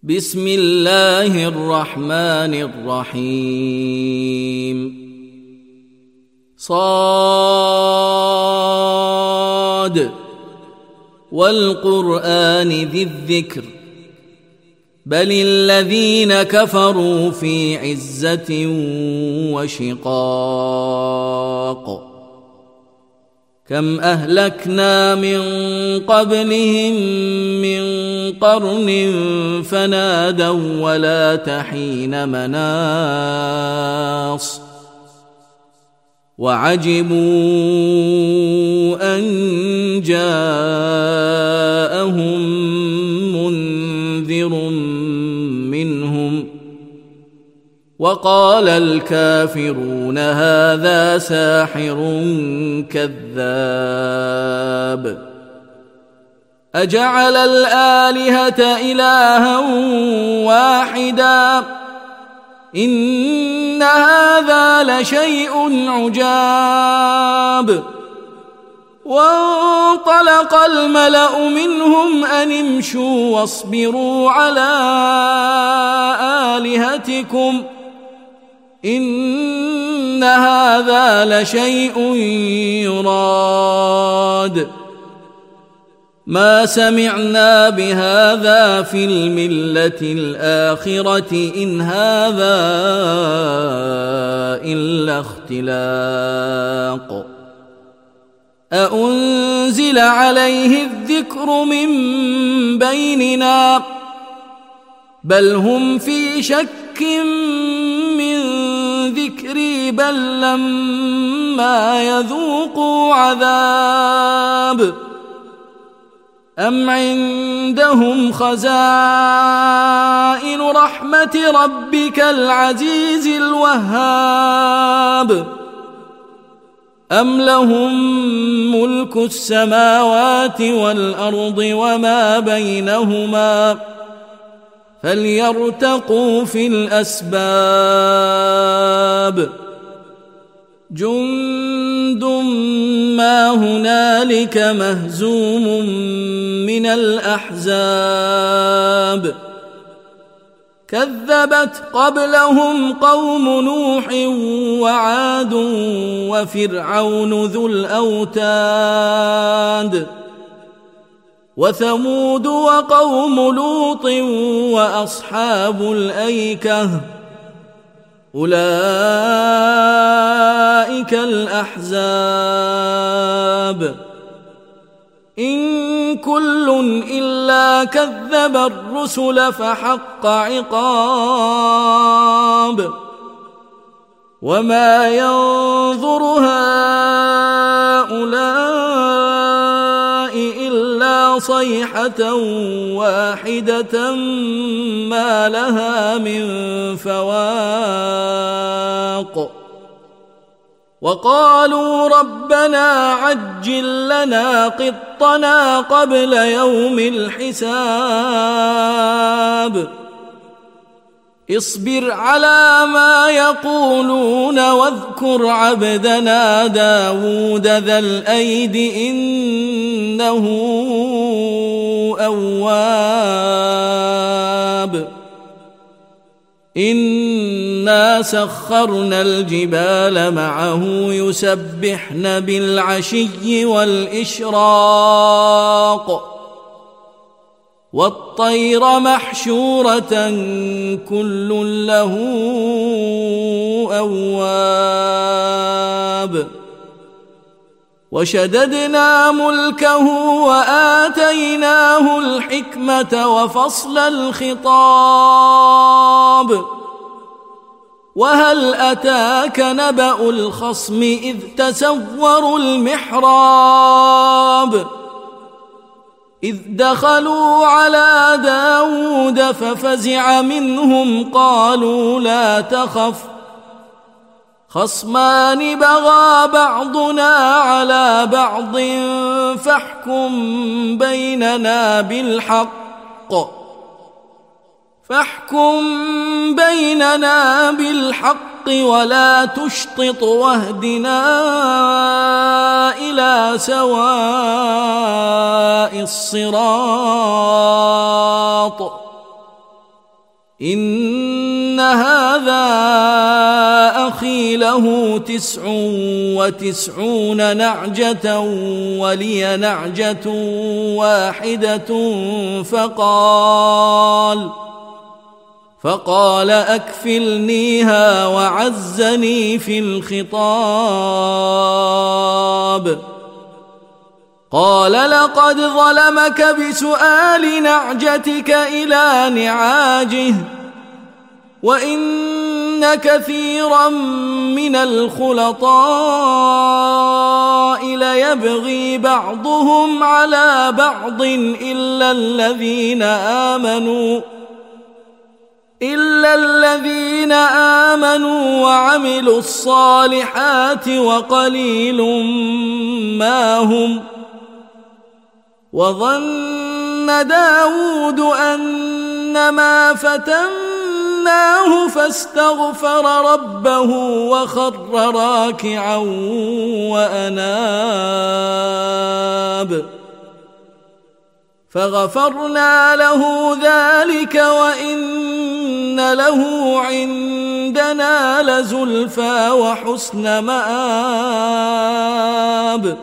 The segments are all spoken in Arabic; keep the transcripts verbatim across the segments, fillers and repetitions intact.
بسم الله الرحمن الرحيم صاد والقرآن ذي الذكر بل الذين كفروا في عزة وشقاق كم أهلكنا من قبلهم من قرن فنادوا ولا تحين مناص وعجبوا أن جاءهم منذر منهم وقال الكافرون هذا ساحر كذاب أجعل الآلهة إلها واحدا إن هذا لشيء عجاب وانطلق الملأ منهم أن امشوا واصبروا على آلهتكم إن هذا لشيء يراد ما سمعنا بهذا في الملة الآخرة إن هذا إلا اختلاق أأنزل عليه الذكر من بيننا بل هم في شك من ذكري بل لما يذوقوا عذاب أم عندهم خزائن رحمة ربك العزيز الوهاب أم لهم ملك السماوات والأرض وما بينهما فليرتقوا في الأسباب جند ما هنالك مهزوم من الأحزاب كذبت قبلهم قوم نوح وعاد وفرعون ذو الأوتاد وثمود وقوم لوط وأصحاب الأيكة أولئك الأحزاب إن كل إلا كذب الرسل فحق عقاب وما ينظر هؤلاء إلا صيحة واحدة ما لها من فواق وقالوا ربنا عجل لنا قطنا قبل يوم الحساب اصبر على ما يقولون واذكر عبدنا داود ذا الأيد إنه أواب إنا سخرنا الجبال معه يسبحن بالعشي والإشراق والطير محشورة كل له أواب وشددنا ملكه وآتيناه الحكمة وفصل الخطاب وهل أتاك نبأ الخصم إذ تسوروا المحراب إذ دخلوا على داود ففزع منهم قالوا لا تخف خصمان بغى بعضنا على بعض فاحكم بيننا بالحق فاحكم بيننا بالحق ولا تشطط واهدنا إلى سواء الصراط إن هذا أخي له تسع وتسعون نعجة ولي نعجة واحدة فقال فقال أكفلنيها وعزني في الخطاب. قال لقد ظلمك بسؤال نعجتك إلى نعاجه وإن كثيرا من الخلطاء ليبغي بعضهم على بعض إلا الذين آمنوا إلا الذين آمنوا وعملوا الصالحات وقليل ما هم. وظن داود أنما فتناه فاستغفر ربه وخر راكعا وأناب فغفرنا له ذلك وإن له عندنا لزلفى وحسن مآب.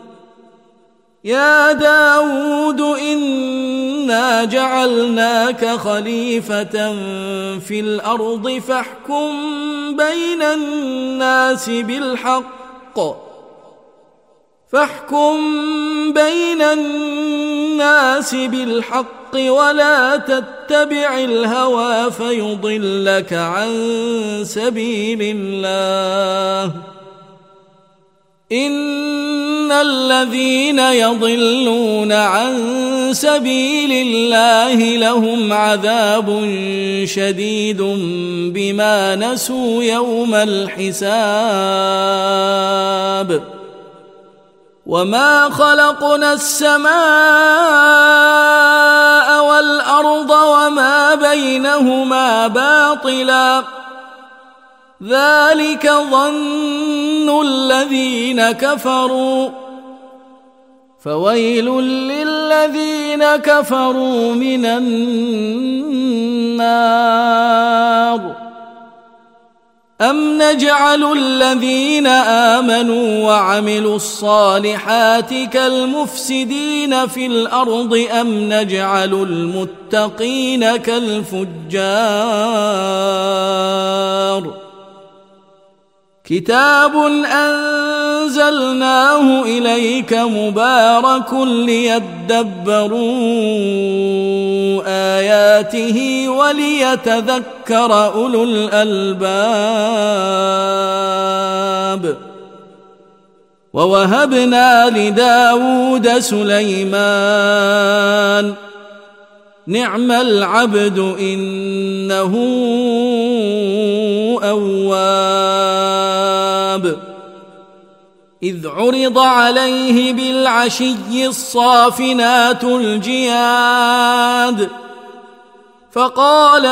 يا داود إنا جعلناك خليفة في الأرض فاحكم بين الناس بالحق فاحكم بين الناس بالحق ولا تتبع الهوى فيضلك عن سبيل الله. إن الذين يضلون عن سبيل الله لهم عذاب شديد بما نسوا يوم الحساب. وما خلقنا السماء والأرض وما بينهما باطلا ذلك ظن الذين كفروا فويل للذين كفروا من النار. أم نجعل الذين آمنوا وعملوا الصالحات كالمفسدين في الأرض أم نجعل المتقين كالفجار. كتاب أنزلناه إليك مبارك ليدبروا آياته وليتذكر أولو الألباب. ووهبنا لداود سليمان نعم العبد إنه أواب. إذ عرض عليه بالعشي الصافنات الجياد فقال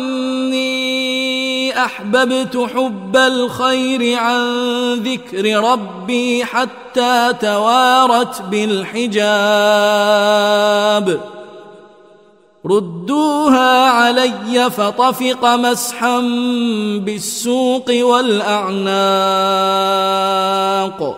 إني أحببت حب الخير عن ذكر ربي حتى توارت بالحجاب. ردوها علي فطفق مسحا بالسوق والأعناق.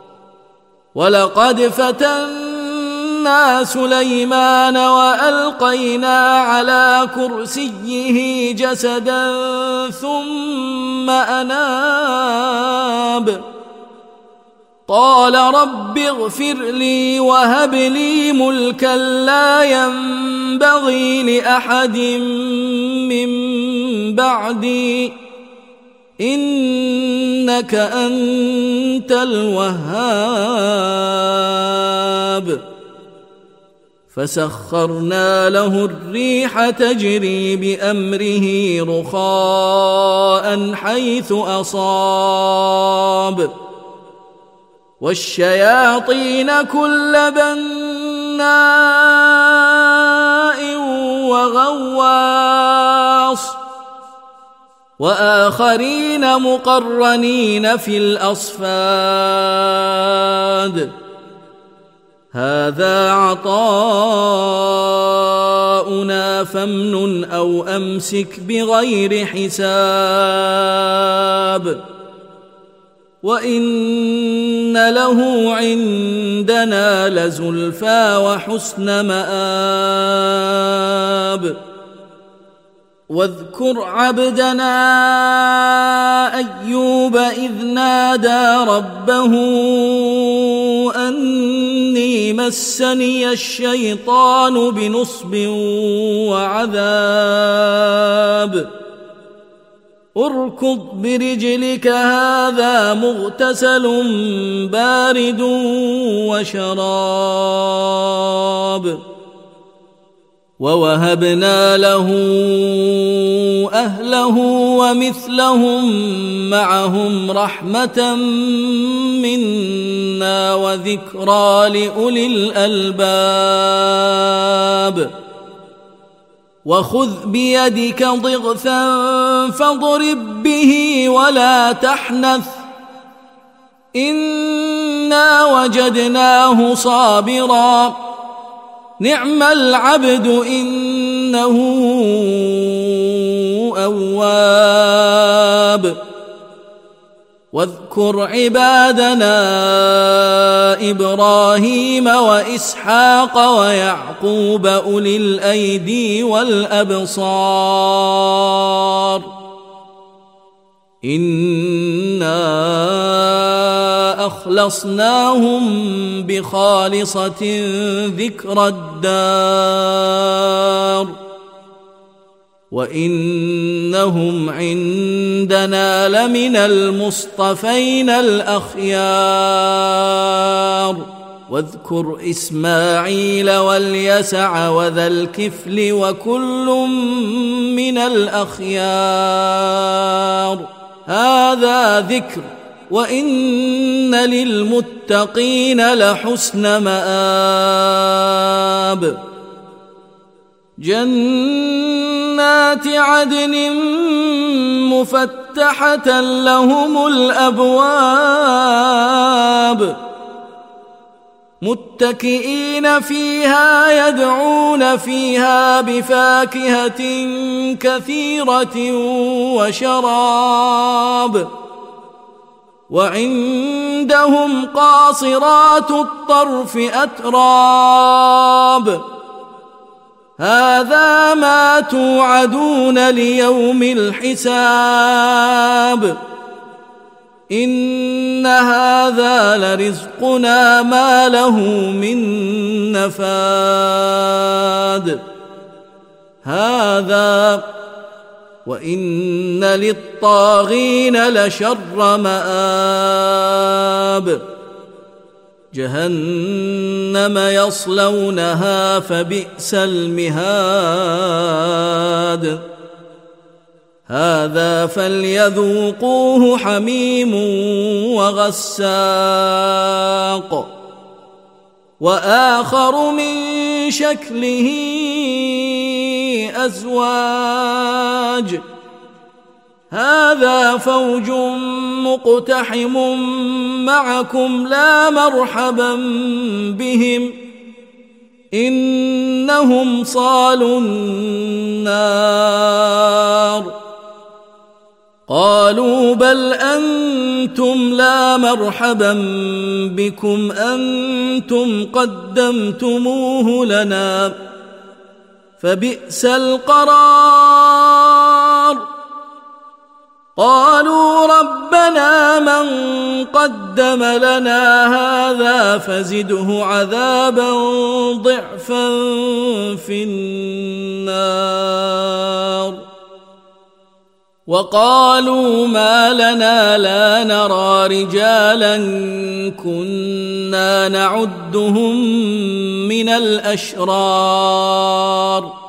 ولقد فتنا سليمان وألقينا على كرسيه جسدا ثم أناب قال رب اغفر لي وهب لي ملكا لا ينبغي لأحد من بعدي إنك أنت الوهاب. فسخرنا له الريح تجري بأمره رخاء حيث أصاب والشياطين كل بناء وغواص وآخرين مقرنين في الأصفاد هذا عطاؤنا فامنن أو أمسك بغير حساب وإن له عندنا لزلفى وحسن مآب واذكر عبدنا أيوب إذ نادى ربه أني مسني الشيطان بنصب وعذاب اركض برجلك هذا مغتسل بارد وشراب ووهبنا له أهله ومثلهم معهم رحمة منا وذكرى لأولي الألباب وخذ بيدك ضغثا فاضرب به ولا تحنث إنا وجدناه صابرا نعم العبد إنه أواب واذكر عبادنا إبراهيم وإسحاق ويعقوب أولي الأيدي والأبصار إنا أخلصناهم بخالصة ذكر الدار وإنهم عندنا لمن المصطفين الأخيار واذكر إسماعيل واليسع وذا الكفل وكل من الأخيار هذا ذكر وإن للمتقين لحسن مآب جنات عدن مفتحة لهم الأبواب متكئين فيها يدعون فيها بفاكهة كثيرة وشراب وعندهم قاصرات الطرف أتراب هذا ما توعدون ليوم الحساب إن هذا لرزقنا ما له من نفاد هذا وإن للطاغين لشر مآب جهنم يصلونها فبئس المهاد هذا فليذوقوه حميم وغساق وآخر من شكله أزواج هذا فوج مقتحم معكم لا مرحبا بهم إنهم صالوا النار قالوا بل أنتم لا مرحبا بكم أنتم قدمتموه لنا فبئس القرار قالوا ربنا من قدم لنا هذا فزده عذابا ضعفا في النار وقالوا ما لنا لا نرى رجالا كنا نعدهم من الأشرار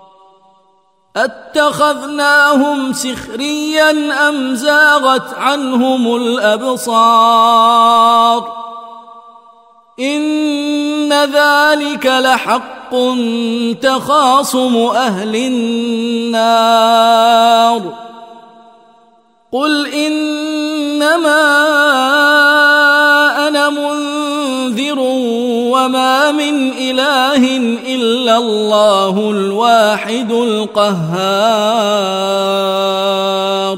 أتخذناهم سخريا أم زاغت عنهم الأبصار إن ذلك لحق تخاصم أهل النار قل إنما أنا منذر وما ما من إله إلا الله الواحد القهار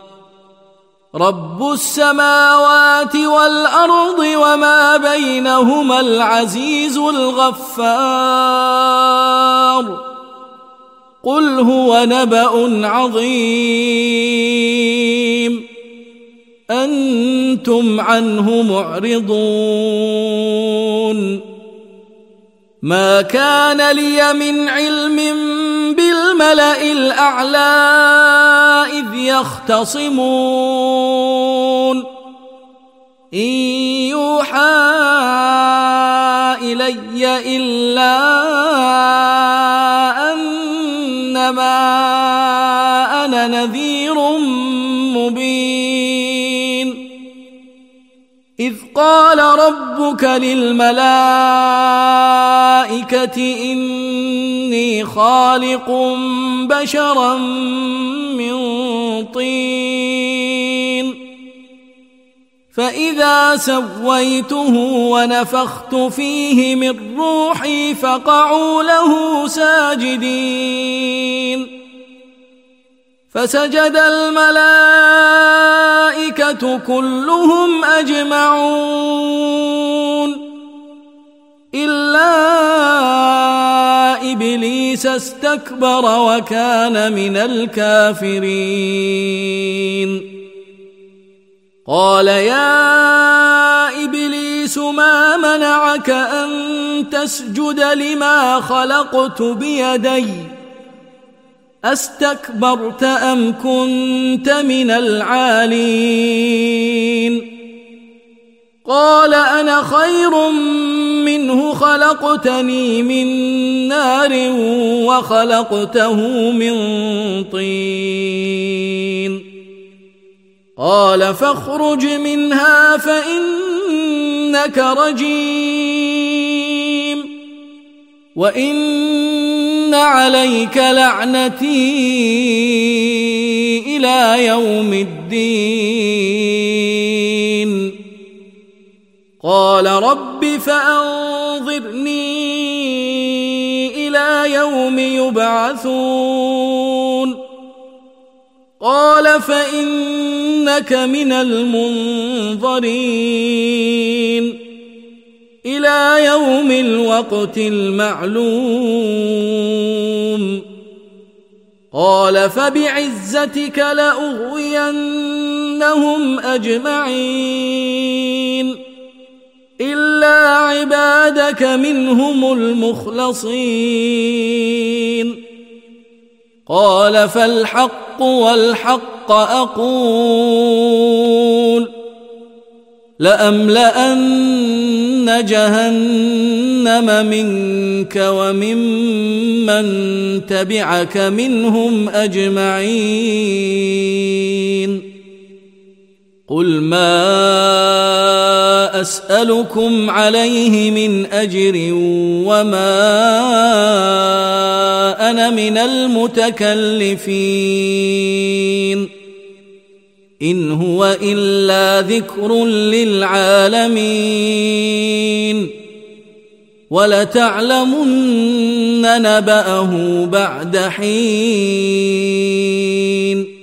رب السماوات والأرض وما بينهما العزيز الغفار قل هو نبأ عظيم أنتم عنه معرضون ما كان لي من علم بالملأ الأعلى إذ يختصمون إن يوحى إلي إلا أنما أنا نذير مبين إذ قال ربك للملائكة إني خالق بشرا من طين فإذا سويته ونفخت فيه من روحي فقعوا له ساجدين فسجد الملائكة كلهم أجمعون إلا إبليس استكبر وكان من الكافرين قال يا إبليس ما منعك أن تسجد لما خلقت بيدي أستكبرت أم كنت من العالين قال أنا خير منه خلقتني من نار وخلقته من طين قال فاخرج منها فإنك رجيم وإن عليك لعنتي إلى يوم الدين قال رب فأنظرني إلى يوم يبعثون قال فإنك من المنظرين إلى يوم الوقت المعلوم قال فبعزتك لأغوينهم أجمعين إلا عبادك منهم المخلصين قال فالحق والحق أقول لأملأن جهنم منك وممن تبعك منهم أجمعين قل ما أسألكم عليه من أجر وما أنا من المتكلفين إن هو إلا ذكر للعالمين ولتعلمن نبأه بعد حين